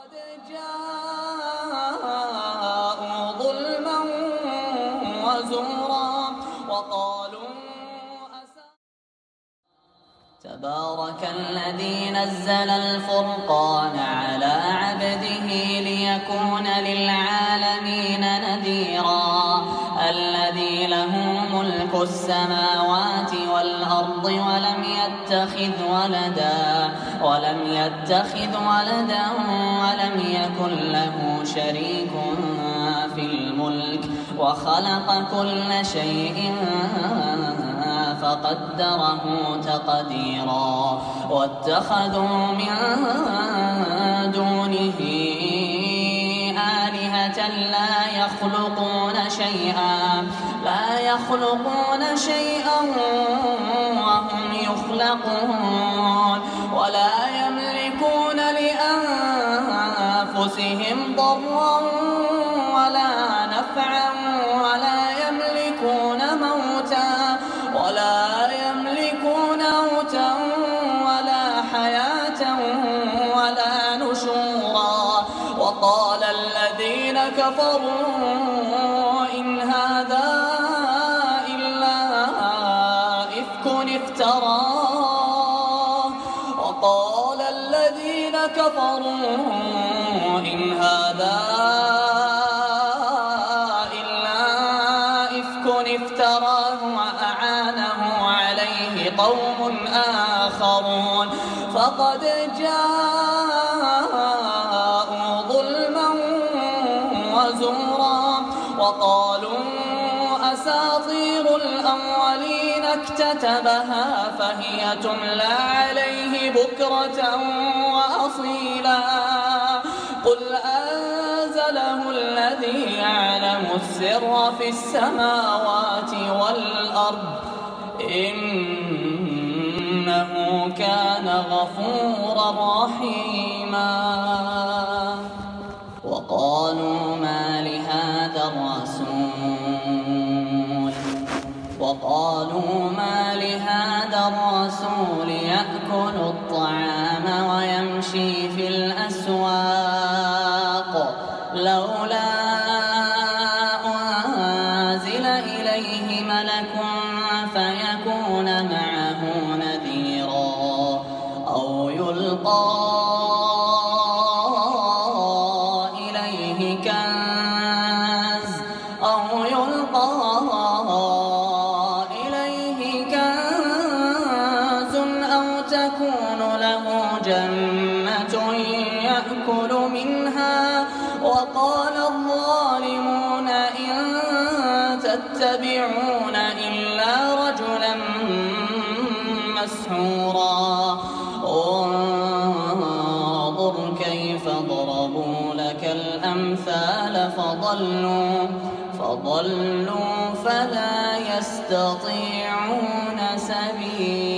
فقد جاءوا ظلما وزورا وقالوا تبارك الذي نزل الفرقان على عبده ليكون للعالمين نذيرا الذي له ملك السماوات والأرض ولم يتخذ ولدا ولم يكن له شريك في الملك وخلق كل شيء فقدره تقديرا واتخذوا من دونه آلهة لا يخلقون شيئا وهم يخلقون ولا يملكون لأنفسهم ضرا ولا نفعا ولا يملكون موتا ولا حياة ولا نشورا وقال الذين كفروا إن هذا إلا إفك افتراه وأعانه عليه قوم آخرون فقد جاءوا ظلما وزورا وقالوا أساطير الأولين اكتتبها فهي تملى عليه بكرة وأصيلا قل أنزله الذي يعلم السر في السماوات والأرض إنه كان غفورا رحيما وقالوا ما لهذا الرسول يأكل الطعام ويمشي في الأسواق لولا أنزل إليه ملك فيكون معه نذيرا أو يلقى إليه كنز أو تكون له جنة يأكل منها وقال الظالمون إن تتبعون إلا رجلا مسحورا انظر كيف ضربوا لك الأمثال فضلوا فلا يستطيعون سبيلا.